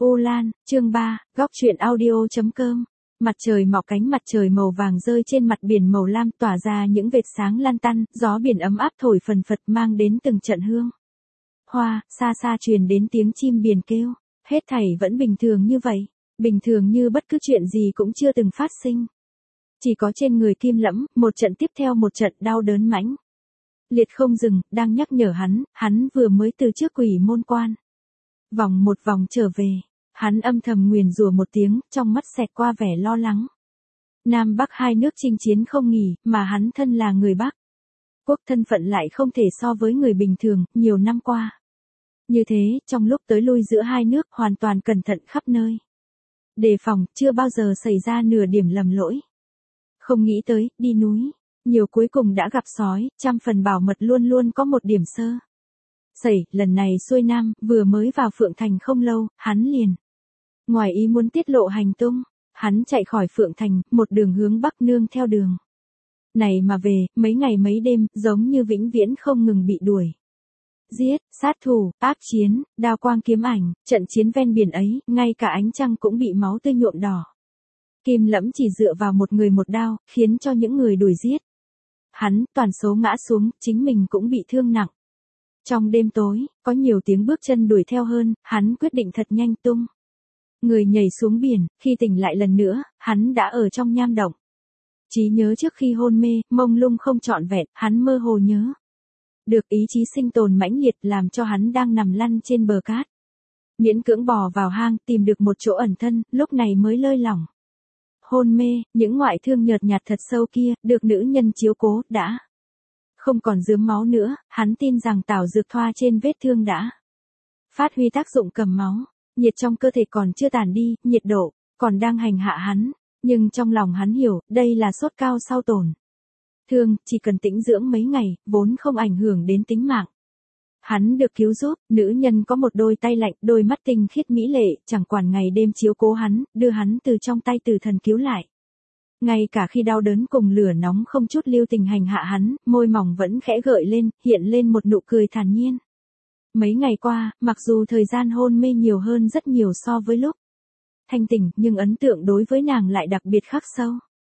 Ô Lan, chương 3, góc truyện audio.com. Mặt trời mọc, cánh mặt trời màu vàng rơi trên mặt biển màu lam tỏa ra những vệt sáng lan tăn, gió biển ấm áp thổi phần phật mang đến từng trận hương hoa, xa xa truyền đến tiếng chim biển kêu. Hết thảy vẫn bình thường như vậy, bình thường như bất cứ chuyện gì cũng chưa từng phát sinh. Chỉ có trên người Kim Lẫm, một trận tiếp theo một trận đau đớn mãnh liệt không dừng, đang nhắc nhở hắn vừa mới từ trước quỷ môn quan vòng một vòng trở về. Hắn âm thầm nguyền rủa một tiếng, trong mắt xẹt qua vẻ lo lắng. Nam Bắc hai nước chinh chiến không nghỉ, mà hắn thân là người Bắc quốc, thân phận lại không thể so với người bình thường. Nhiều năm qua như thế, trong lúc tới lui giữa hai nước hoàn toàn cẩn thận khắp nơi, đề phòng, chưa bao giờ xảy ra nửa điểm lầm lỗi. Không nghĩ tới, đi núi nhiều cuối cùng đã gặp sói, trăm phần bảo mật luôn luôn có một điểm sơ sẩy. Lần này xuôi nam, vừa mới vào Phượng Thành không lâu, hắn liền ngoài ý muốn tiết lộ hành tung. Hắn chạy khỏi Phượng Thành, một đường hướng Bắc nương theo đường này mà về, mấy ngày mấy đêm, giống như vĩnh viễn không ngừng bị đuổi giết, sát thủ, áp chiến, đao quang kiếm ảnh. Trận chiến ven biển ấy, ngay cả ánh trăng cũng bị máu tươi nhuộm đỏ. Kim Lẫm chỉ dựa vào một người một đao, khiến cho những người đuổi giết hắn toàn số ngã xuống, chính mình cũng bị thương nặng. Trong đêm tối, có nhiều tiếng bước chân đuổi theo hơn, hắn quyết định thật nhanh tung người nhảy xuống biển. Khi tỉnh lại lần nữa, hắn đã ở trong nham động. Trí nhớ trước khi hôn mê, mông lung không trọn vẹn, hắn mơ hồ nhớ được ý chí sinh tồn mãnh liệt, làm cho hắn đang nằm lăn trên bờ cát, miễn cưỡng bò vào hang, tìm được một chỗ ẩn thân, lúc này mới lơi lỏng. Hôn mê, những ngoại thương nhợt nhạt thật sâu kia, được nữ nhân chiếu cố, đã không còn rướm máu nữa. Hắn tin rằng tảo dược thoa trên vết thương đã phát huy tác dụng cầm máu. Nhiệt trong cơ thể còn chưa tàn đi, nhiệt độ còn đang hành hạ hắn, nhưng trong lòng hắn hiểu, đây là sốt cao sau tổn thương, chỉ cần tĩnh dưỡng mấy ngày, vốn không ảnh hưởng đến tính mạng. Hắn được cứu giúp, nữ nhân có một đôi tay lạnh, đôi mắt tinh khiết mỹ lệ, chẳng quản ngày đêm chiếu cố hắn, đưa hắn từ trong tay tử thần cứu lại. Ngay cả khi đau đớn cùng lửa nóng không chút lưu tình hành hạ hắn, môi mỏng vẫn khẽ gợi lên, hiện lên một nụ cười thản nhiên. Mấy ngày qua, mặc dù thời gian hôn mê nhiều hơn rất nhiều so với lúc thanh tỉnh, nhưng ấn tượng đối với nàng lại đặc biệt khắc sâu.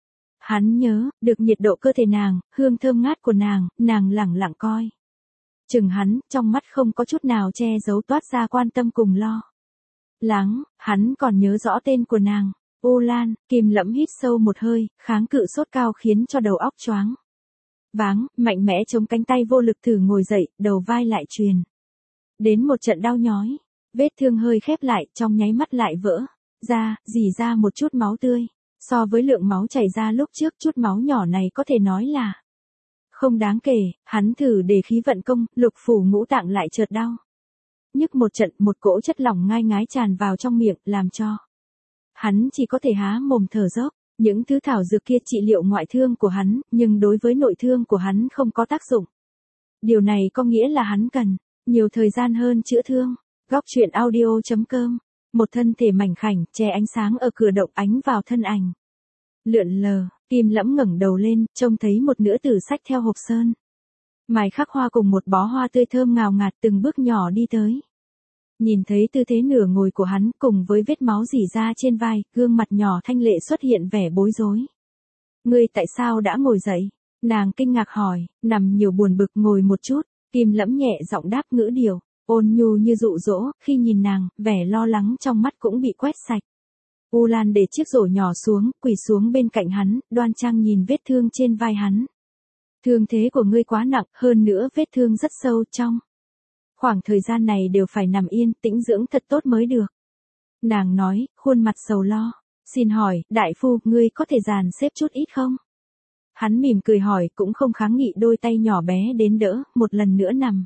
Hắn nhớ được nhiệt độ cơ thể nàng, hương thơm ngát của nàng lẳng lặng coi chừng hắn, trong mắt không có chút nào che giấu toát ra quan tâm cùng lo lắng. Hắn còn nhớ rõ tên của nàng, Ô Lan. Kim Lẫm hít sâu một hơi, kháng cự sốt cao khiến cho đầu óc choáng váng, mạnh mẽ chống cánh tay vô lực thử ngồi dậy, đầu vai lại truyền đến một trận đau nhói. Vết thương hơi khép lại, trong nháy mắt lại vỡ ra, rỉ ra một chút máu tươi. So với lượng máu chảy ra lúc trước, chút máu nhỏ này có thể nói là không đáng kể. Hắn thử để khí vận công, lục phủ ngũ tạng lại chợt đau nhức một trận, một cỗ chất lỏng ngai ngái tràn vào trong miệng, làm cho hắn chỉ có thể há mồm thở dốc. Những thứ thảo dược kia trị liệu ngoại thương của hắn, nhưng đối với nội thương của hắn không có tác dụng. Điều này có nghĩa là hắn cần nhiều thời gian hơn chữa thương. Góc truyện audio.com. Một thân thể mảnh khảnh, che ánh sáng ở cửa động ánh vào thân ảnh lượn lờ. Kim Lẫm ngẩng đầu lên, trông thấy một nữ tử xách theo hộp sơn mài khắc hoa cùng một bó hoa tươi thơm ngào ngạt, từng bước nhỏ đi tới. Nhìn thấy tư thế nửa ngồi của hắn, cùng với vết máu rỉ ra trên vai, gương mặt nhỏ thanh lệ xuất hiện vẻ bối rối. Ngươi tại sao đã ngồi dậy? Nàng kinh ngạc hỏi. Nằm nhiều buồn bực, ngồi một chút. Kim Lẫm nhẹ giọng đáp, ngữ điệu ôn nhu như dụ dỗ. Khi nhìn nàng, vẻ lo lắng trong mắt cũng bị quét sạch. U Lan để chiếc rổ nhỏ xuống, quỳ xuống bên cạnh hắn, đoan trang nhìn vết thương trên vai hắn. Thương thế của ngươi quá nặng, hơn nữa vết thương rất sâu, trong khoảng thời gian này đều phải nằm yên, tĩnh dưỡng thật tốt mới được. Nàng nói, khuôn mặt sầu lo. Xin hỏi, đại phu, ngươi có thể dàn xếp chút ít không? Hắn mỉm cười hỏi, cũng không kháng nghị, đôi tay nhỏ bé đến đỡ, một lần nữa nằm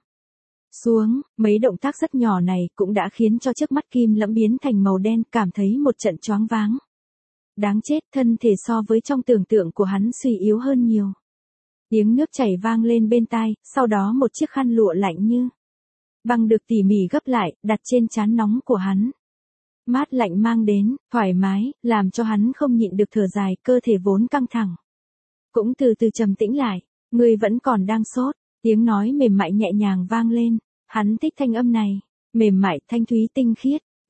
xuống. Mấy động tác rất nhỏ này cũng đã khiến cho trước mắt Kim Lẫm biến thành màu đen, cảm thấy một trận choáng váng. Đáng chết, thân thể so với trong tưởng tượng của hắn suy yếu hơn nhiều. Tiếng nước chảy vang lên bên tai, sau đó một chiếc khăn lụa lạnh như băng được tỉ mỉ gấp lại, đặt trên trán nóng của hắn. Mát lạnh mang đến thoải mái, làm cho hắn không nhịn được thở dài, cơ thể vốn căng thẳng cũng từ từ trầm tĩnh lại. Ngươi vẫn còn đang sốt. Tiếng nói mềm mại nhẹ nhàng vang lên. Hắn thích thanh âm này, mềm mại, thanh thúy, tinh khiết,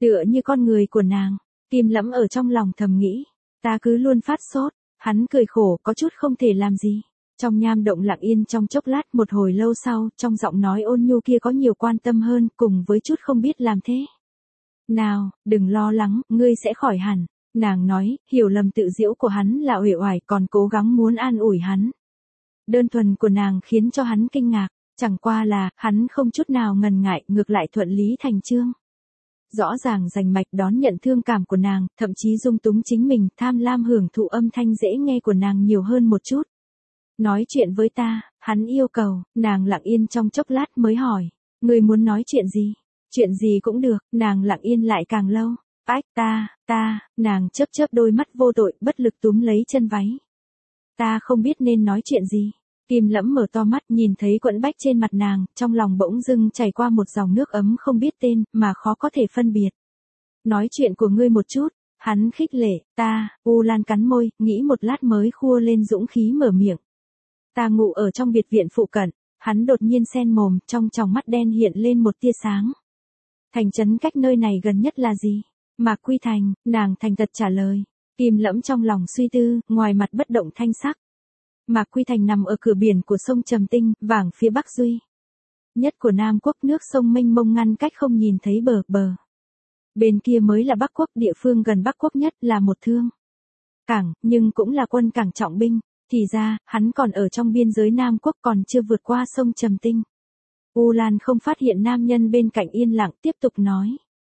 Tựa như con người của nàng, Kim Lẫm ở trong lòng thầm nghĩ, ta cứ luôn phát sốt, hắn cười khổ có chút không thể làm gì. Trong nham động lặng yên trong chốc lát, một hồi lâu sau, trong giọng nói ôn nhu kia có nhiều quan tâm hơn, cùng với chút không biết làm thế. Nào, đừng lo lắng, ngươi sẽ khỏi hẳn. Nàng nói, hiểu lầm tự giễu của hắn là uể oải, còn cố gắng muốn an ủi hắn. Đơn thuần của nàng khiến cho hắn kinh ngạc, chẳng qua là, hắn không chút nào ngần ngại, ngược lại thuận lý thành chương. Rõ ràng rành mạch đón nhận thương cảm của nàng, thậm chí dung túng chính mình, tham lam hưởng thụ âm thanh dễ nghe của nàng nhiều hơn một chút. Nói chuyện với ta, hắn yêu cầu, nàng lặng yên trong chốc lát mới hỏi, ngươi muốn nói chuyện gì? Chuyện gì cũng được, nàng lặng yên lại càng lâu. Ách nàng chớp chớp đôi mắt vô tội, bất lực túm lấy chân váy. Ta không biết nên nói chuyện gì. Kim Lẫm mở to mắt nhìn thấy quẫn bách trên mặt nàng, trong lòng bỗng dưng chảy qua một dòng nước ấm không biết tên, mà khó có thể phân biệt. Nói chuyện của ngươi một chút, hắn khích lệ, U Lan cắn môi, nghĩ một lát mới khua lên dũng khí mở miệng. Ta ngủ ở trong biệt viện phụ cận, hắn đột nhiên sen mồm, trong tròng mắt đen hiện lên một tia sáng. Thành trấn cách nơi này gần nhất là gì? Mạc Quy Thành, nàng thành thật trả lời. Kim Lẫm trong lòng suy tư, ngoài mặt bất động thanh sắc. Mạc Quy Thành nằm ở cửa biển của sông Trầm Tinh, vàng phía Bắc Duy. Nhất của Nam Quốc, nước sông mênh mông ngăn cách không nhìn thấy bờ. Bên kia mới là Bắc Quốc, địa phương gần Bắc Quốc nhất là một thương cảng, nhưng cũng là quân cảng trọng binh. Thì ra, hắn còn ở trong biên giới Nam Quốc, còn chưa vượt qua sông Trầm Tinh. U Lan không phát hiện nam nhân bên cạnh yên lặng, tiếp tục nói.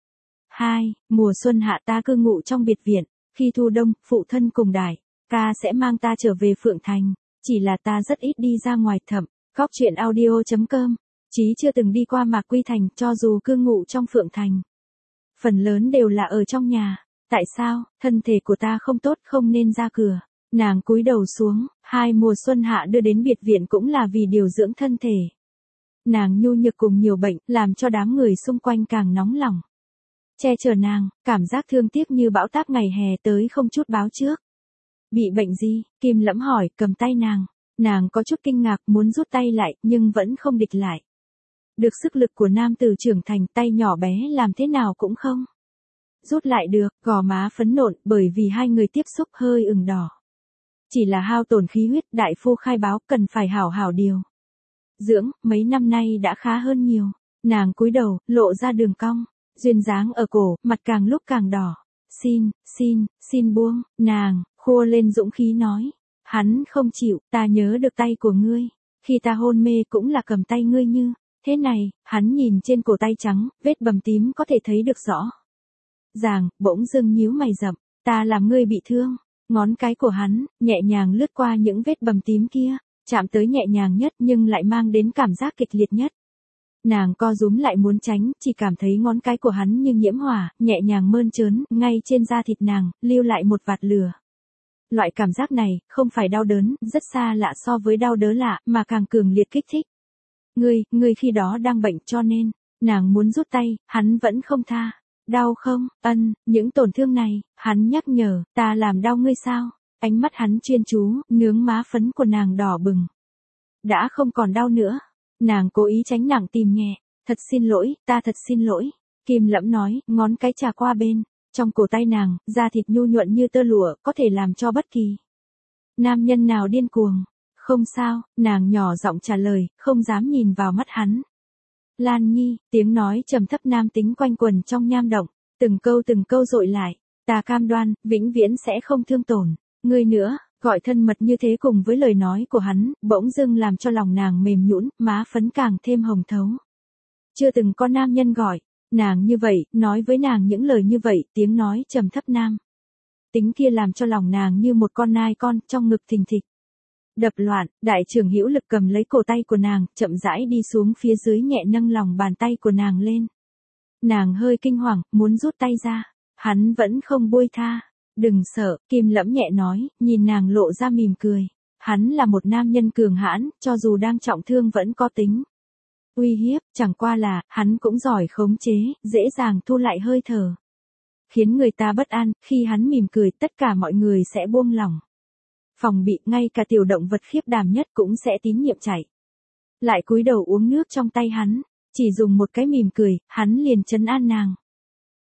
Mùa xuân hạ ta cư ngụ trong biệt viện, khi thu đông, phụ thân cùng đại ca sẽ mang ta trở về Phượng Thành, chỉ là ta rất ít đi ra ngoài. Góc truyện audio.com, Chí chưa từng đi qua Mạc Quy Thành, cho dù cư ngụ trong Phượng Thành. Phần lớn đều là ở trong nhà. Tại sao? Thân thể của ta không tốt, không nên ra cửa. Nàng cúi đầu xuống, 2 mùa xuân hạ đưa đến biệt viện cũng là vì điều dưỡng thân thể. Nàng nhu nhược cùng nhiều bệnh, làm cho đám người xung quanh càng nóng lòng. Che chở nàng, cảm giác thương tiếc như bão táp ngày hè tới không chút báo trước. Bị bệnh gì? Kim Lẫm hỏi, cầm tay nàng. Nàng có chút kinh ngạc, muốn rút tay lại, nhưng vẫn không địch lại. Được sức lực của nam tử trưởng thành, tay nhỏ bé làm thế nào cũng không rút lại được, gò má phấn nộn, bởi vì hai người tiếp xúc hơi ửng đỏ. Chỉ là hao tổn khí huyết, đại phu khai báo, cần phải hảo hảo điều dưỡng, mấy năm nay đã khá hơn nhiều. Nàng cúi đầu, lộ ra đường cong, duyên dáng ở cổ, mặt càng lúc càng đỏ. Xin buông, nàng khua lên dũng khí nói. Hắn không chịu, ta nhớ được tay của ngươi, khi ta hôn mê cũng là cầm tay ngươi như thế này. Hắn nhìn trên cổ tay trắng, vết bầm tím có thể thấy được rõ ràng, bỗng dưng nhíu mày rậm. Ta làm ngươi bị thương. Ngón cái của hắn nhẹ nhàng lướt qua những vết bầm tím kia, chạm tới nhẹ nhàng nhất nhưng lại mang đến cảm giác kịch liệt nhất. Nàng co rúm lại muốn tránh, chỉ cảm thấy ngón cái của hắn như nhiễm hỏa, nhẹ nhàng mơn trớn, ngay trên da thịt nàng, lưu lại một vạt lửa. Loại cảm giác này, không phải đau đớn, rất xa lạ so với đau đớn lạ, mà càng cường liệt kích thích. Ngươi khi đó đang bệnh cho nên, nàng muốn rút tay, hắn vẫn không tha. Đau không? Những tổn thương này, hắn nhắc nhở, ta làm đau ngươi sao? Ánh mắt hắn chuyên chú, nướng má phấn của nàng đỏ bừng. Đã không còn đau nữa. Nàng cố ý tránh nặng tìm nhẹ. Thật xin lỗi, ta thật xin lỗi. Kim Lẫm nói, ngón cái trà qua bên. Trong cổ tay nàng, da thịt nhu nhuận như tơ lụa, có thể làm cho bất kỳ nam nhân nào điên cuồng. Không sao, nàng nhỏ giọng trả lời, không dám nhìn vào mắt hắn. Lan Nhi, tiếng nói trầm thấp nam tính quanh quần trong nham động, từng câu dội lại. Ta cam đoan, vĩnh viễn sẽ không thương tổn ngươi nữa. Gọi thân mật như thế cùng với lời nói của hắn, bỗng dưng làm cho lòng nàng mềm nhũn, má phấn càng thêm hồng thấu. Chưa từng có nam nhân gọi nàng như vậy, nói với nàng những lời như vậy, tiếng nói trầm thấp nam tính kia làm cho lòng nàng như một con nai con, trong ngực thình thịch đập loạn. Đại trưởng hữu lực cầm lấy cổ tay của nàng, chậm rãi đi xuống phía dưới, nhẹ nâng lòng bàn tay của nàng lên. Nàng hơi kinh hoàng, muốn rút tay ra. Hắn vẫn không buông tha. Đừng sợ, Kim Lẫm nhẹ nói, nhìn nàng lộ ra mỉm cười. Hắn là một nam nhân cường hãn, cho dù đang trọng thương vẫn có tính uy hiếp, chẳng qua là, hắn cũng giỏi khống chế, dễ dàng thu lại hơi thở. Khiến người ta bất an, khi hắn mỉm cười, tất cả mọi người sẽ buông lỏng phòng bị, ngay cả tiểu động vật khiếp đảm nhất cũng sẽ tín nhiệm chạy lại cúi đầu uống nước trong tay hắn. Chỉ dùng một cái mỉm cười, hắn liền trấn an nàng.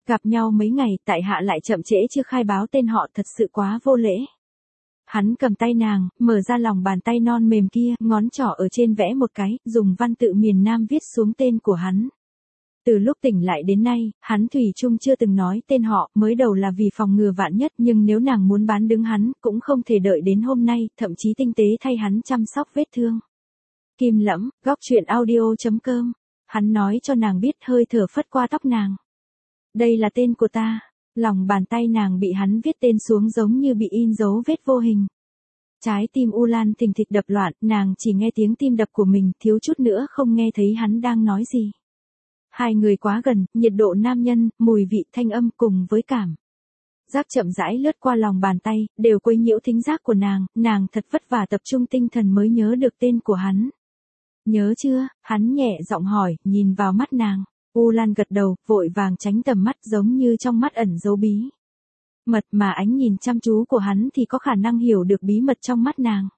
Gặp nhau mấy ngày, tại hạ lại chậm trễ chưa khai báo tên họ, thật sự quá vô lễ. Hắn cầm tay nàng, mở ra lòng bàn tay non mềm kia, ngón trỏ ở trên vẽ một cái, dùng văn tự miền Nam viết xuống tên của hắn. Từ lúc tỉnh lại đến nay, hắn thủy chung chưa từng nói tên họ, mới đầu là vì phòng ngừa vạn nhất, nhưng nếu nàng muốn bán đứng hắn, cũng không thể đợi đến hôm nay, thậm chí tinh tế thay hắn chăm sóc vết thương. Kim Lẫm, góc truyện audio.com. Hắn nói cho nàng biết, hơi thở phất qua tóc nàng. Đây là tên của ta. Lòng bàn tay nàng bị hắn viết tên xuống giống như bị in dấu vết vô hình. Trái tim U Lan thình thịch đập loạn, nàng chỉ nghe tiếng tim đập của mình, thiếu chút nữa không nghe thấy hắn đang nói gì. Hai người quá gần, nhiệt độ nam nhân, mùi vị thanh âm cùng với cảm giác chậm rãi lướt qua lòng bàn tay, đều quấy nhiễu thính giác của nàng thật vất vả tập trung tinh thần mới nhớ được tên của hắn. Nhớ chưa? Hắn nhẹ giọng hỏi, nhìn vào mắt nàng. U Lan gật đầu, vội vàng tránh tầm mắt, giống như trong mắt ẩn dấu bí mật, mà ánh nhìn chăm chú của hắn thì có khả năng hiểu được bí mật trong mắt nàng.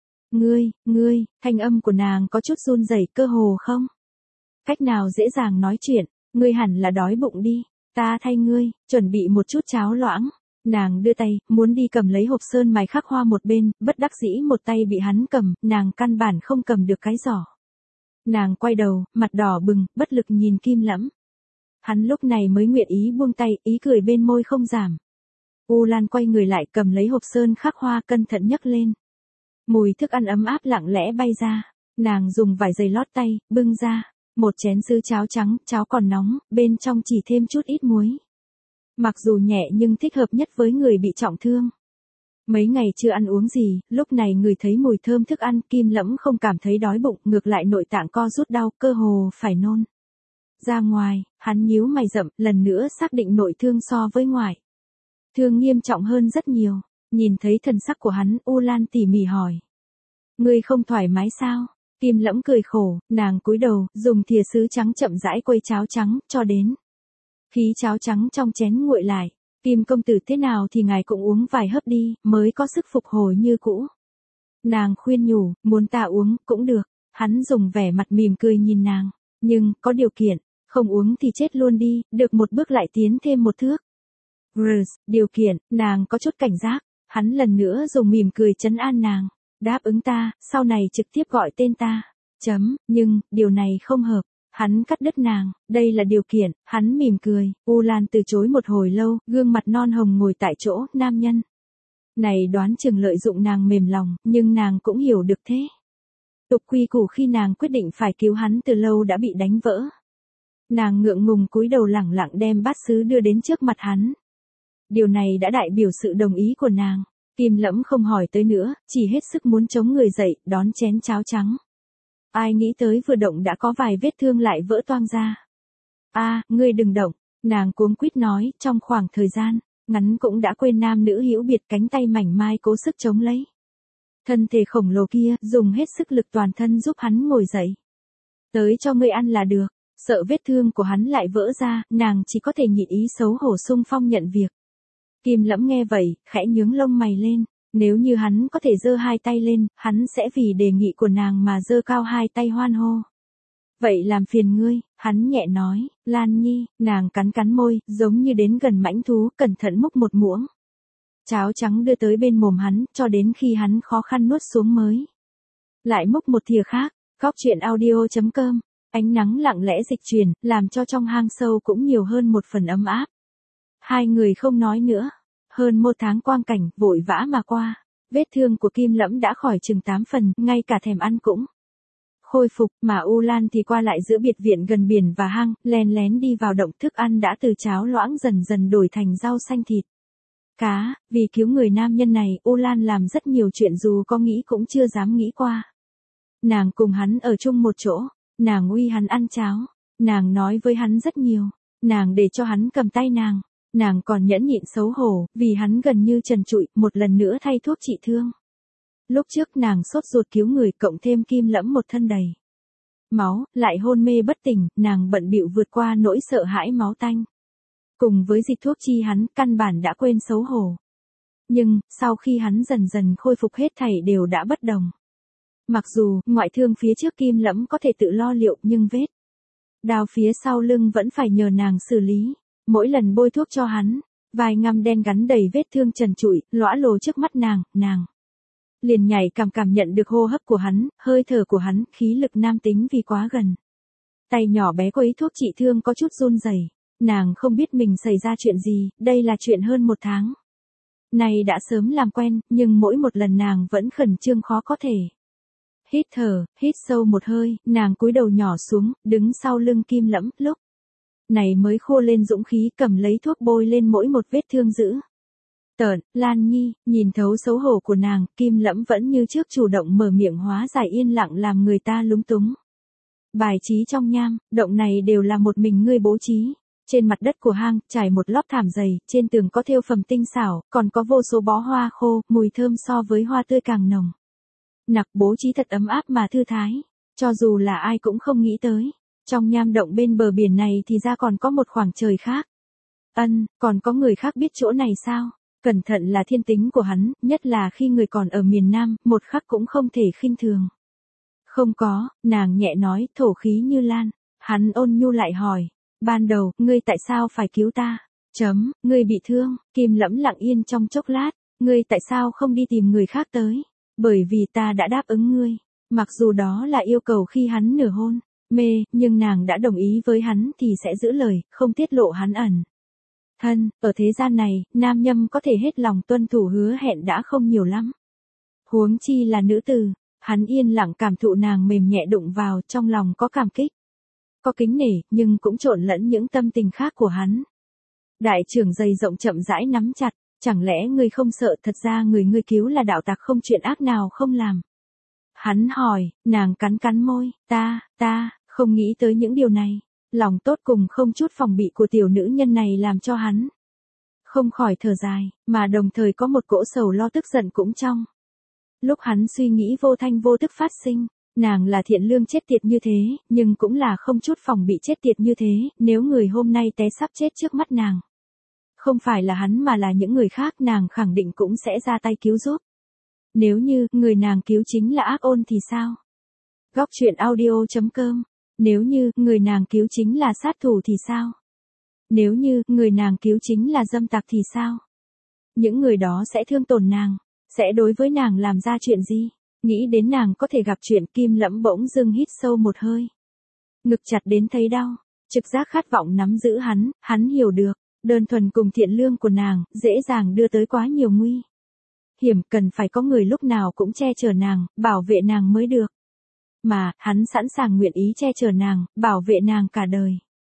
Ngươi, thanh âm của nàng có chút run rẩy, cơ hồ không cách nào dễ dàng nói chuyện. Ngươi hẳn là đói bụng đi, ta thay ngươi chuẩn bị một chút cháo loãng. Nàng đưa tay, muốn đi cầm lấy hộp sơn mài khắc hoa một bên, bất đắc dĩ một tay bị hắn cầm, nàng căn bản không cầm được cái giỏ. Nàng quay đầu, mặt đỏ bừng, bất lực nhìn Kim Lẫm. Hắn lúc này mới nguyện ý buông tay, ý cười bên môi không giảm. U Lan quay người lại, cầm lấy hộp sơn khắc hoa, cẩn thận nhấc lên. Mùi thức ăn ấm áp lặng lẽ bay ra. Nàng dùng vải dày lót tay, bưng ra. Một chén sứ cháo trắng, cháo còn nóng, bên trong chỉ thêm chút ít muối. Mặc dù nhẹ nhưng thích hợp nhất với người bị trọng thương. Mấy ngày chưa ăn uống gì, lúc này người thấy mùi thơm thức ăn, Kim Lẫm không cảm thấy đói bụng, ngược lại nội tạng co rút đau, cơ hồ phải nôn ra ngoài. Hắn nhíu mày rậm, lần nữa xác định nội thương so với ngoại thương nghiêm trọng hơn rất nhiều. Nhìn thấy thần sắc của hắn, U Lan tỉ mỉ hỏi. Ngươi không thoải mái sao? Kim Lẫm cười khổ, nàng cúi đầu, dùng thìa sứ trắng chậm rãi quấy cháo trắng, cho đến khí cháo trắng trong chén nguội lại. Kim công tử, thế nào thì ngài cũng uống vài hớp đi, mới có sức phục hồi như cũ. Nàng khuyên nhủ, muốn ta uống, cũng được. Hắn dùng vẻ mặt mỉm cười nhìn nàng. Nhưng, có điều kiện, không uống thì chết luôn đi, được một bước lại tiến thêm một thước. Điều kiện, nàng có chút cảnh giác. Hắn lần nữa dùng mỉm cười trấn an nàng. Đáp ứng ta, sau này trực tiếp gọi tên ta. Nhưng, điều này không hợp. Hắn cắt đứt nàng, đây là điều kiện. Hắn mỉm cười. U Lan từ chối một hồi lâu, gương mặt non hồng ngồi tại chỗ, nam nhân này đoán chừng lợi dụng nàng mềm lòng, nhưng nàng cũng hiểu được thế. Tục quy củ khi nàng quyết định phải cứu hắn từ lâu đã bị đánh vỡ. Nàng ngượng ngùng cúi đầu lẳng lặng đem bát sứ đưa đến trước mặt hắn. Điều này đã đại biểu sự đồng ý của nàng. Kim Lẫm không hỏi tới nữa, chỉ hết sức muốn chống người dậy, đón chén cháo trắng. Ai nghĩ tới vừa động đã có vài vết thương lại vỡ toang ra. Ngươi đừng động, nàng cuống quýt nói, trong khoảng thời gian ngắn cũng đã quên nam nữ hữu biệt, cánh tay mảnh mai cố sức chống lấy. Thân thể khổng lồ kia, dùng hết sức lực toàn thân giúp hắn ngồi dậy. Tới cho ngươi ăn là được, sợ vết thương của hắn lại vỡ ra, nàng chỉ có thể nhịn ý xấu hổ xung phong nhận việc. Kim Lẫm nghe vậy, khẽ nhướng lông mày lên. Nếu như hắn có thể giơ hai tay lên, hắn sẽ vì đề nghị của nàng mà giơ cao hai tay hoan hô. Vậy làm phiền ngươi, hắn nhẹ nói. Lan Nhi, nàng cắn cắn môi, giống như đến gần mãnh thú, cẩn thận múc một muỗng cháo trắng đưa tới bên mồm hắn, cho đến khi hắn khó khăn nuốt xuống mới lại múc một thìa khác. Góc truyện audio.com. Ánh nắng lặng lẽ dịch chuyển, làm cho trong hang sâu cũng nhiều hơn một phần ấm áp. Hai người không nói nữa. Hơn một tháng quang cảnh, vội vã mà qua. Vết thương của Kim Lẫm đã khỏi chừng 8 phần, ngay cả thèm ăn cũng khôi phục, mà U Lan thì qua lại giữa biệt viện gần biển và hang, lén lén đi vào động, thức ăn đã từ cháo loãng dần dần đổi thành rau xanh thịt cá. Vì cứu người nam nhân này, U Lan làm rất nhiều chuyện dù có nghĩ cũng chưa dám nghĩ qua. Nàng cùng hắn ở chung một chỗ, nàng uy hắn ăn cháo, nàng nói với hắn rất nhiều, nàng để cho hắn cầm tay nàng còn nhẫn nhịn xấu hổ, vì hắn gần như trần trụi, một lần nữa thay thuốc trị thương. Lúc trước nàng sốt ruột cứu người, cộng thêm Kim Lẫm một thân đầy máu, lại hôn mê bất tỉnh, nàng bận bịu vượt qua nỗi sợ hãi máu tanh. Cùng với dịch thuốc chi hắn, căn bản đã quên xấu hổ. Nhưng, sau khi hắn dần dần khôi phục hết thảy đều đã bất đồng. Mặc dù, ngoại thương phía trước Kim Lẫm có thể tự lo liệu, nhưng vết đao phía sau lưng vẫn phải nhờ nàng xử lý. Mỗi lần bôi thuốc cho hắn, vai ngăm đen gắn đầy vết thương trần trụi, lõa lồ trước mắt nàng liền nhảy cảm nhận được hô hấp của hắn, hơi thở của hắn, khí lực nam tính vì quá gần. Tay nhỏ bé quấy thuốc trị thương có chút run rẩy. Nàng không biết mình xảy ra chuyện gì, đây là chuyện hơn 1 tháng. Này đã sớm làm quen, nhưng mỗi một lần nàng vẫn khẩn trương khó có thể. Hít sâu một hơi, nàng cúi đầu nhỏ xuống, đứng sau lưng Kim Lẫm, lúc này mới khô lên dũng khí cầm lấy thuốc bôi lên mỗi một vết thương dữ. Lan Nhi, nhìn thấu xấu hổ của nàng, Kim Lẫm vẫn như trước chủ động mở miệng hóa giải yên lặng làm người ta lúng túng. Bài trí trong nham, động này đều là một mình ngươi bố trí. Trên mặt đất của hang, trải một lót thảm dày, trên tường có thêu phẩm tinh xảo, còn có vô số bó hoa khô, mùi thơm so với hoa tươi càng nồng. Nặc bố trí thật ấm áp mà thư thái, cho dù là ai cũng không nghĩ tới. Trong nham động bên bờ biển này thì ra còn có một khoảng trời khác. Còn có người khác biết chỗ này sao? Cẩn thận là thiên tính của hắn, nhất là khi người còn ở miền Nam, một khắc cũng không thể khinh thường. Không có, nàng nhẹ nói, thổ khí như lan. Hắn ôn nhu lại hỏi, ban đầu, ngươi tại sao phải cứu ta? Ngươi bị thương, Kim Lẫm lặng yên trong chốc lát, ngươi tại sao không đi tìm người khác tới? Bởi vì ta đã đáp ứng ngươi, mặc dù đó là yêu cầu khi hắn nửa hôn, mê, nhưng nàng đã đồng ý với hắn thì sẽ giữ lời, không tiết lộ hắn ẩn. Ở thế gian này, nam nhâm có thể hết lòng tuân thủ hứa hẹn đã không nhiều lắm. Huống chi là nữ tử, hắn yên lặng cảm thụ nàng mềm nhẹ đụng vào, trong lòng có cảm kích. Có kính nể, nhưng cũng trộn lẫn những tâm tình khác của hắn. Đại trưởng dày rộng chậm rãi nắm chặt, chẳng lẽ ngươi không sợ thật ra người ngươi cứu là đạo tặc không chuyện ác nào không làm. Hắn hỏi, nàng cắn môi, ta, không nghĩ tới những điều này. Lòng tốt cùng không chút phòng bị của tiểu nữ nhân này làm cho hắn không khỏi thở dài, mà đồng thời có một cỗ sầu lo tức giận cũng trong. Lúc hắn suy nghĩ vô thanh vô tức phát sinh, nàng là thiện lương chết tiệt như thế, nhưng cũng là không chút phòng bị chết tiệt như thế, nếu người hôm nay té sắp chết trước mắt nàng. Không phải là hắn mà là những người khác, nàng khẳng định cũng sẽ ra tay cứu giúp. Nếu như, người nàng cứu chính là ác ôn thì sao? Góc truyện audio.com. Nếu như, người nàng cứu chính là sát thủ thì sao? Nếu như, người nàng cứu chính là dâm tặc thì sao? Những người đó sẽ thương tổn nàng, sẽ đối với nàng làm ra chuyện gì? Nghĩ đến nàng có thể gặp chuyện, Kim Lẫm bỗng dưng hít sâu một hơi. Ngực chặt đến thấy đau, trực giác khát vọng nắm giữ hắn hiểu được, đơn thuần cùng thiện lương của nàng, dễ dàng đưa tới quá nhiều nguy hiểm, cần phải có người lúc nào cũng che chở nàng, bảo vệ nàng mới được. Mà, hắn sẵn sàng nguyện ý che chở nàng, bảo vệ nàng cả đời.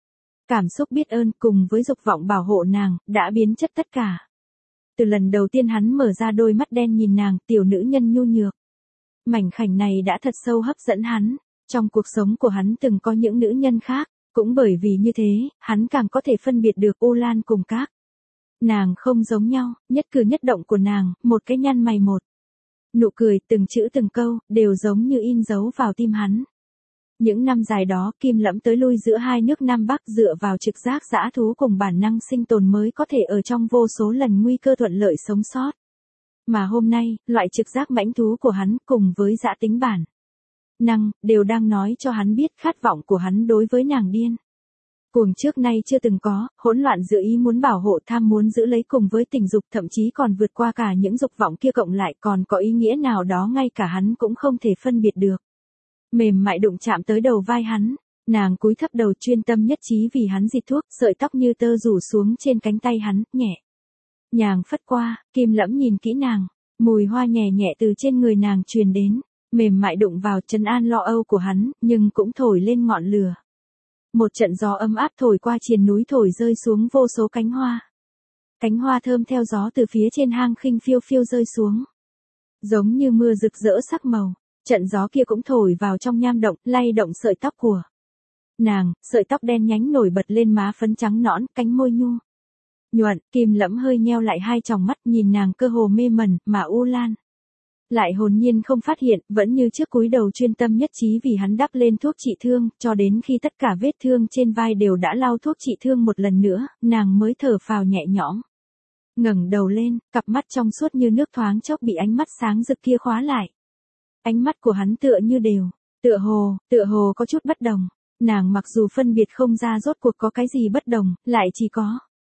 Cảm xúc biết ơn cùng với dục vọng bảo hộ nàng, đã biến chất tất cả. Từ lần đầu tiên hắn mở ra đôi mắt đen nhìn nàng, tiểu nữ nhân nhu nhược. Mảnh khảnh này đã thật sâu hấp dẫn hắn. Trong cuộc sống của hắn từng có những nữ nhân khác, cũng bởi vì như thế, hắn càng có thể phân biệt được Ô Lan cùng các nàng không giống nhau, nhất cử nhất động của nàng, một cái nhăn mày một. Nụ cười, từng chữ từng câu, đều giống như in dấu vào tim hắn. Những năm dài đó, Kim Lẫm tới lui giữa hai nước Nam Bắc dựa vào trực giác dã thú cùng bản năng sinh tồn mới có thể ở trong vô số lần nguy cơ thuận lợi sống sót. Mà hôm nay, loại trực giác mãnh thú của hắn cùng với dã tính bản năng, đều đang nói cho hắn biết khát vọng của hắn đối với nàng điên cuồng trước nay chưa từng có, hỗn loạn giữa ý muốn bảo hộ tham muốn giữ lấy cùng với tình dục thậm chí còn vượt qua cả những dục vọng kia cộng lại còn có ý nghĩa nào đó ngay cả hắn cũng không thể phân biệt được. Mềm mại đụng chạm tới đầu vai hắn, nàng cúi thấp đầu chuyên tâm nhất trí vì hắn dịt thuốc, sợi tóc như tơ rủ xuống trên cánh tay hắn, nhẹ nhàng phất qua, Kim Lẫm nhìn kỹ nàng, mùi hoa nhẹ nhẹ từ trên người nàng truyền đến, mềm mại đụng vào trấn an lo âu của hắn, nhưng cũng thổi lên ngọn lửa. Một trận gió ấm áp thổi qua triền núi thổi rơi xuống vô số cánh hoa. Cánh hoa thơm theo gió từ phía trên hang khinh phiêu phiêu rơi xuống. Giống như mưa rực rỡ sắc màu, trận gió kia cũng thổi vào trong nham động, lay động sợi tóc của nàng, sợi tóc đen nhánh nổi bật lên má phấn trắng nõn, cánh môi nhuận, Kim Lẫm hơi nheo lại hai tròng mắt nhìn nàng cơ hồ mê mẩn, mà U Lan lại hồn nhiên không phát hiện, vẫn như trước cúi đầu chuyên tâm nhất trí vì hắn đắp lên thuốc trị thương, cho đến khi tất cả vết thương trên vai đều đã lau thuốc trị thương một lần nữa, nàng mới thở phào nhẹ nhõm. Ngẩng đầu lên, cặp mắt trong suốt như nước thoáng chốc bị ánh mắt sáng rực kia khóa lại. Ánh mắt của hắn tựa như đều, tựa hồ có chút bất đồng. Nàng mặc dù phân biệt không ra rốt cuộc có cái gì bất đồng, lại chỉ có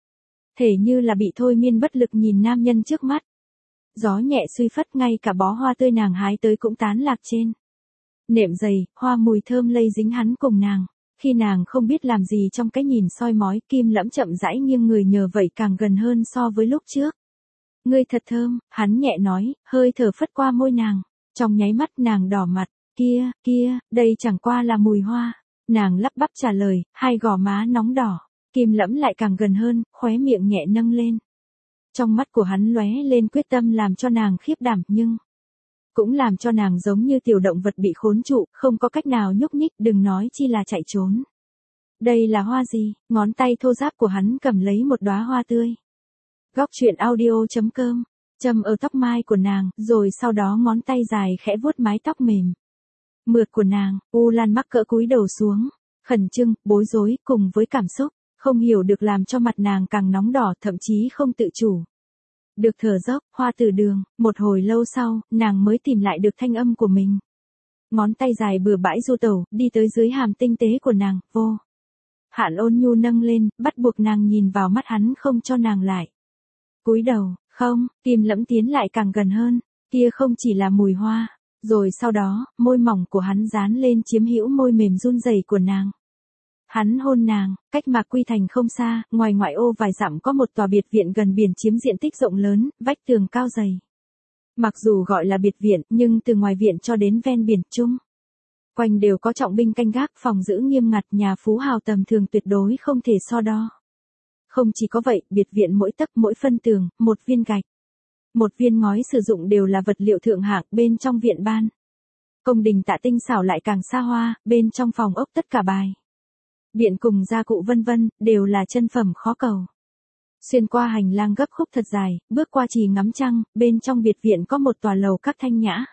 thể như là bị thôi miên bất lực nhìn nam nhân trước mắt. Gió nhẹ suy phất, ngay cả bó hoa tươi nàng hái tới cũng tán lạc trên nệm giày, hoa mùi thơm lây dính hắn cùng nàng. Khi nàng không biết làm gì trong cái nhìn soi mói, Kim Lẫm chậm rãi nghiêng người, nhờ vậy càng gần hơn so với lúc trước. Ngươi thật thơm, hắn nhẹ nói, hơi thở phất qua môi nàng. Trong nháy mắt nàng đỏ mặt, kia, đây chẳng qua là mùi hoa. Nàng lắp bắp trả lời, hai gò má nóng đỏ. Kim Lẫm lại càng gần hơn, khóe miệng nhẹ nâng lên. Trong mắt của hắn lóe lên quyết tâm làm cho nàng khiếp đảm, nhưng cũng làm cho nàng giống như tiểu động vật bị khốn trụ, không có cách nào nhúc nhích, đừng nói chi là chạy trốn. Đây là hoa gì? Ngón tay thô ráp của hắn cầm lấy một đóa hoa tươi. Góc truyện audio.com, châm ở tóc mai của nàng, rồi sau đó ngón tay dài khẽ vuốt mái tóc mềm mượt của nàng. U Lan mắc cỡ cúi đầu xuống, khẩn trương, bối rối, cùng với cảm xúc không hiểu được làm cho mặt nàng càng nóng đỏ, thậm chí không tự chủ được thở dốc. Hoa Tử Đường. Một hồi lâu sau, nàng mới tìm lại được thanh âm của mình. Ngón tay dài bừa bãi du tẩu, đi tới dưới hàm tinh tế của nàng, vô hạn ôn nhu nâng lên, bắt buộc nàng nhìn vào mắt hắn, không cho nàng lại cúi đầu. Không, Kim Lẫm tiến lại càng gần hơn, kia không chỉ là mùi hoa. Rồi sau đó, môi mỏng của hắn dán lên chiếm hữu môi mềm run rẩy của nàng. Hắn hôn nàng, cách Mạc Quy Thành không xa, ngoài ngoại ô vài dặm có một tòa biệt viện gần biển chiếm diện tích rộng lớn, vách tường cao dày. Mặc dù gọi là biệt viện, nhưng từ ngoài viện cho đến ven biển chung quanh đều có trọng binh canh gác, phòng giữ nghiêm ngặt, nhà phú hào tầm thường tuyệt đối không thể so đo. Không chỉ có vậy, biệt viện mỗi tấc mỗi phân tường, một viên gạch, một viên ngói sử dụng đều là vật liệu thượng hạng. Bên trong viện ban công đình tạ tinh xảo lại càng xa hoa, bên trong phòng ốc tất cả bài biện cùng gia cụ vân vân, đều là chân phẩm khó cầu. Xuyên qua hành lang gấp khúc thật dài, bước qua trì ngắm trăng, bên trong biệt viện có một tòa lầu các thanh nhã.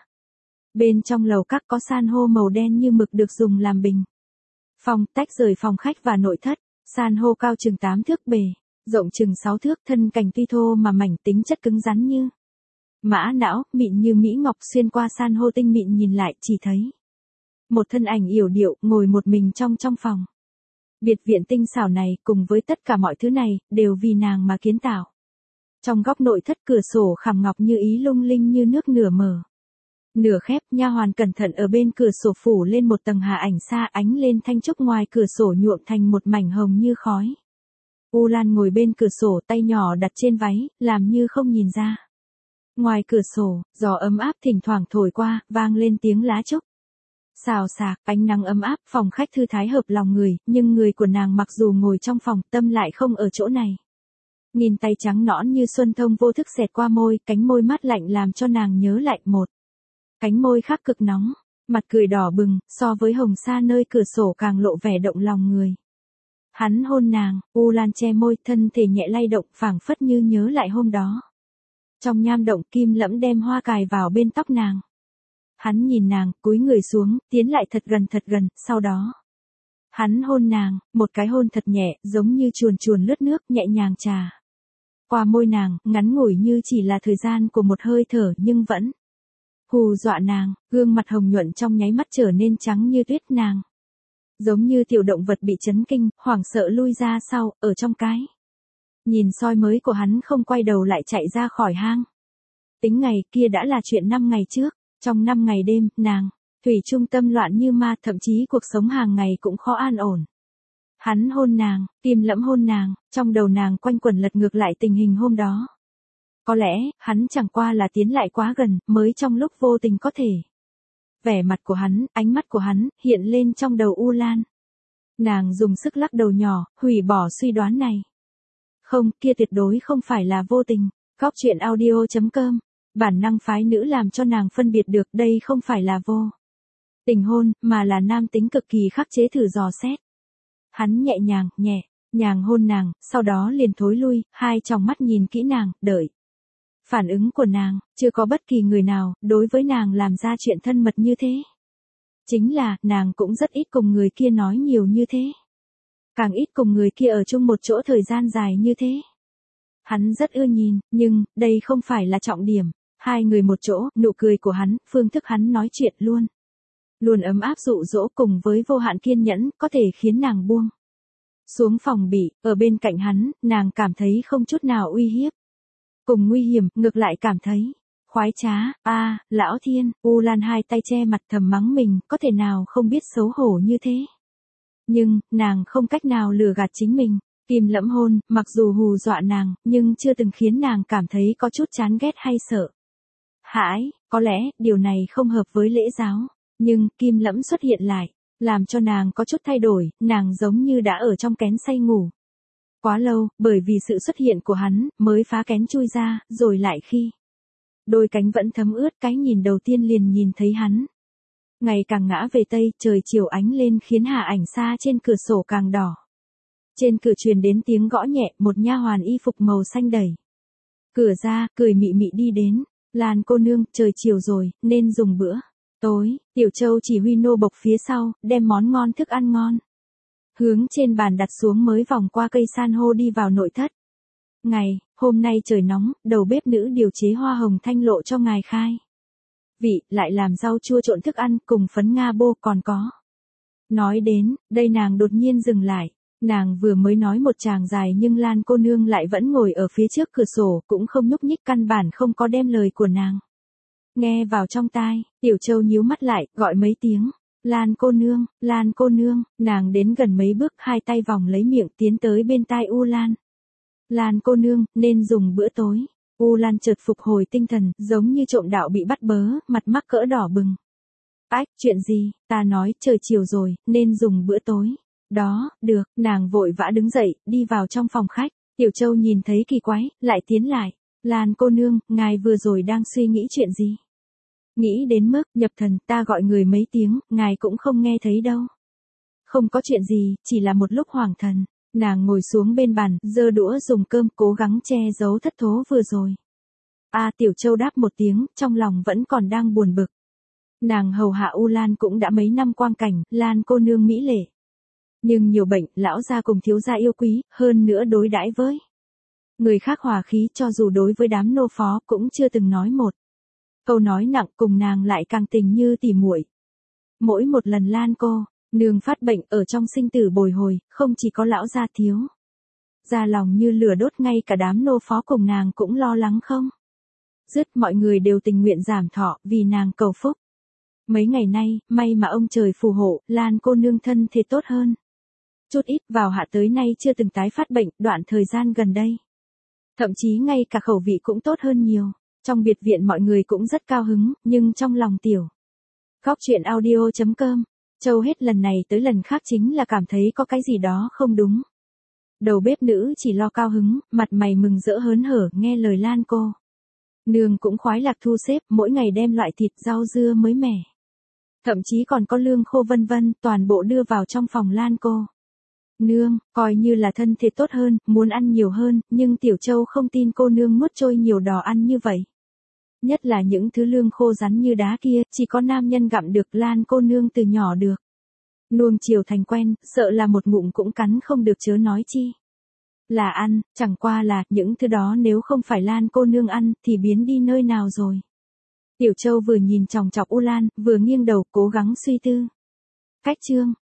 Bên trong lầu các có san hô màu đen như mực được dùng làm bình phòng, tách rời phòng khách và nội thất. San hô cao chừng 8 thước, bề rộng chừng 6 thước, thân cành tuy thô mà mảnh, tính chất cứng rắn như mã não, mịn như mỹ ngọc. Xuyên qua san hô tinh mịn nhìn lại, chỉ thấy một thân ảnh yểu điệu ngồi một mình trong phòng. Biệt viện tinh xảo này, cùng với tất cả mọi thứ này, đều vì nàng mà kiến tạo. Trong góc nội thất, cửa sổ khảm ngọc như ý, lung linh như nước, nửa mở nửa khép. Nha hoàn cẩn thận ở bên cửa sổ phủ lên một tầng hà ảnh xa, ánh lên thanh trúc ngoài cửa sổ nhuộm thành một mảnh hồng như khói. U Lan ngồi bên cửa sổ, tay nhỏ đặt trên váy, làm như không nhìn ra. Ngoài cửa sổ, gió ấm áp thỉnh thoảng thổi qua, vang lên tiếng lá trúc xào xạc. Ánh nắng ấm áp, phòng khách thư thái hợp lòng người, nhưng người của nàng mặc dù ngồi trong phòng, tâm lại không ở chỗ này. Nhìn tay trắng nõn như xuân thông vô thức xẹt qua môi, cánh môi mát lạnh làm cho nàng nhớ lại một cánh môi khác cực nóng. Mặt cười đỏ bừng, so với hồng sa nơi cửa sổ càng lộ vẻ động lòng người. Hắn hôn nàng, U Lan che môi, thân thể nhẹ lay động, phảng phất như nhớ lại hôm đó. Trong nham động, Kim Lẫm đem hoa cài vào bên tóc nàng. Hắn nhìn nàng, cúi người xuống, tiến lại thật gần, sau đó hắn hôn nàng, một cái hôn thật nhẹ, giống như chuồn chuồn lướt nước, nhẹ nhàng trà qua môi nàng, ngắn ngủi như chỉ là thời gian của một hơi thở, nhưng vẫn hù dọa nàng. Gương mặt hồng nhuận trong nháy mắt trở nên trắng như tuyết. Nàng giống như tiểu động vật bị chấn kinh, hoảng sợ lui ra sau, ở trong cái nhìn soi mới của hắn, không quay đầu lại chạy ra khỏi hang. Tính ngày, kia đã là chuyện 5 ngày trước. Trong 5 ngày đêm, nàng thủy chung tâm loạn như ma, thậm chí cuộc sống hàng ngày cũng khó an ổn. Hắn hôn nàng, Kim Lẫm hôn nàng, trong đầu nàng quanh quẩn lật ngược lại tình hình hôm đó. Có lẽ, hắn chẳng qua là tiến lại quá gần, mới trong lúc vô tình có thể. Vẻ mặt của hắn, ánh mắt của hắn, hiện lên trong đầu U Lan. Nàng dùng sức lắc đầu nhỏ, hủy bỏ suy đoán này. Không, kia tuyệt đối không phải là vô tình. Góc truyện audio.com. Bản năng phái nữ làm cho nàng phân biệt được đây không phải là vô tình hôn, mà là nam tính cực kỳ khắc chế thử dò xét. Hắn nhẹ nhàng hôn nàng, sau đó liền thối lui, hai tròng mắt nhìn kỹ nàng, đợi phản ứng của nàng. Chưa có bất kỳ người nào đối với nàng làm ra chuyện thân mật như thế. Chính là, nàng cũng rất ít cùng người kia nói nhiều như thế. Càng ít cùng người kia ở chung một chỗ thời gian dài như thế. Hắn rất ưa nhìn, nhưng, đây không phải là trọng điểm. Hai người một chỗ, nụ cười của hắn, phương thức hắn nói chuyện luôn ấm áp dụ dỗ, cùng với vô hạn kiên nhẫn, có thể khiến nàng buông Xuống phòng bị, ở bên cạnh hắn, nàng cảm thấy không chút nào uy hiếp. Cùng nguy hiểm, ngược lại cảm thấy khoái trá. Lão thiên, U Lan hai tay che mặt thầm mắng mình, có thể nào không biết xấu hổ như thế. Nhưng, nàng không cách nào lừa gạt chính mình. Kim Lẫm hôn, mặc dù hù dọa nàng, nhưng chưa từng khiến nàng cảm thấy có chút chán ghét hay sợ hãi, có lẽ, điều này không hợp với lễ giáo. Nhưng, Kim Lẫm xuất hiện lại, làm cho nàng có chút thay đổi, nàng giống như đã ở trong kén say ngủ. Quá lâu, bởi vì sự xuất hiện của hắn, mới phá kén chui ra, rồi lại khi đôi cánh vẫn thấm ướt, cái nhìn đầu tiên liền nhìn thấy hắn. Ngày càng ngã về tây, trời chiều ánh lên khiến hà ảnh xa trên cửa sổ càng đỏ. Trên cửa truyền đến tiếng gõ nhẹ, một nha hoàn y phục màu xanh đẩy cửa ra, cười mị mị đi đến. Lan cô nương, trời chiều rồi, nên dùng bữa tối. Tiểu Châu chỉ huy nô bộc phía sau, đem món ngon thức ăn ngon hướng trên bàn đặt xuống mới vòng qua cây san hô đi vào nội thất. Hôm nay trời nóng, đầu bếp nữ điều chế hoa hồng thanh lộ cho ngài khai vị, lại làm rau chua trộn thức ăn cùng phấn Nga bô còn có. Nói đến, đây nàng đột nhiên dừng lại. Nàng vừa mới nói một tràng dài nhưng Lan cô nương lại vẫn ngồi ở phía trước cửa sổ, cũng không nhúc nhích, căn bản không có đem lời của nàng nghe vào trong tai. Tiểu Châu nhíu mắt lại, gọi mấy tiếng. Lan cô nương, nàng đến gần mấy bước, hai tay vòng lấy miệng tiến tới bên tai U Lan. Lan cô nương, nên dùng bữa tối. U Lan chợt phục hồi tinh thần, giống như trộm đạo bị bắt bớ, mặt mắc cỡ đỏ bừng. Ách, chuyện gì, ta nói, trời chiều rồi, nên dùng bữa tối. Đó, được, nàng vội vã đứng dậy, đi vào trong phòng khách. Tiểu Châu nhìn thấy kỳ quái, lại tiến lại. Lan cô nương, ngài vừa rồi đang suy nghĩ chuyện gì? Nghĩ đến mức, nhập thần, ta gọi người mấy tiếng, ngài cũng không nghe thấy đâu. Không có chuyện gì, chỉ là một lúc hoảng thần. Nàng ngồi xuống bên bàn, giơ đũa dùng cơm, cố gắng che giấu thất thố vừa rồi. Tiểu Châu đáp một tiếng, trong lòng vẫn còn đang buồn bực. Nàng hầu hạ U Lan cũng đã mấy năm quang cảnh, Lan cô nương mỹ lệ. Nhưng nhiều bệnh, lão gia cùng thiếu gia yêu quý, hơn nữa đối đãi với người khác hòa khí, cho dù đối với đám nô phó cũng chưa từng nói một câu nói nặng, cùng nàng lại càng tình như tỉ muội. Mỗi một lần Lan cô nương phát bệnh, ở trong sinh tử bồi hồi, không chỉ có lão gia thiếu gia lòng như lửa đốt, ngay cả đám nô phó cùng nàng cũng lo lắng không dứt, mọi người đều tình nguyện giảm thọ vì nàng cầu phúc. Mấy ngày nay, may mà ông trời phù hộ, Lan cô nương thân thể tốt hơn chút ít, vào hạ tới nay chưa từng tái phát bệnh, đoạn thời gian gần đây thậm chí ngay cả khẩu vị cũng tốt hơn nhiều. Trong biệt viện mọi người cũng rất cao hứng, nhưng trong lòng tiểu Góc truyện audio.com, Châu hết lần này tới lần khác chính là cảm thấy có cái gì đó không đúng. Đầu bếp nữ chỉ lo cao hứng, mặt mày mừng rỡ hớn hở, nghe lời Lan cô nương cũng khoái lạc thu xếp, mỗi ngày đem loại thịt rau dưa mới mẻ, thậm chí còn có lương khô vân vân, toàn bộ đưa vào trong phòng Lan cô nương, coi như là thân thể tốt hơn, muốn ăn nhiều hơn, nhưng Tiểu Châu không tin cô nương nuốt trôi nhiều đò ăn như vậy. Nhất là những thứ lương khô rắn như đá kia, chỉ có nam nhân gặm được, Lan cô nương từ nhỏ được nuông chiều thành quen, sợ là một ngụm cũng cắn không được, chớ nói chi là ăn, chẳng qua là, những thứ đó nếu không phải Lan cô nương ăn, thì biến đi nơi nào rồi. Tiểu Châu vừa nhìn chòng chọc U Lan, vừa nghiêng đầu, cố gắng suy tư cách chương.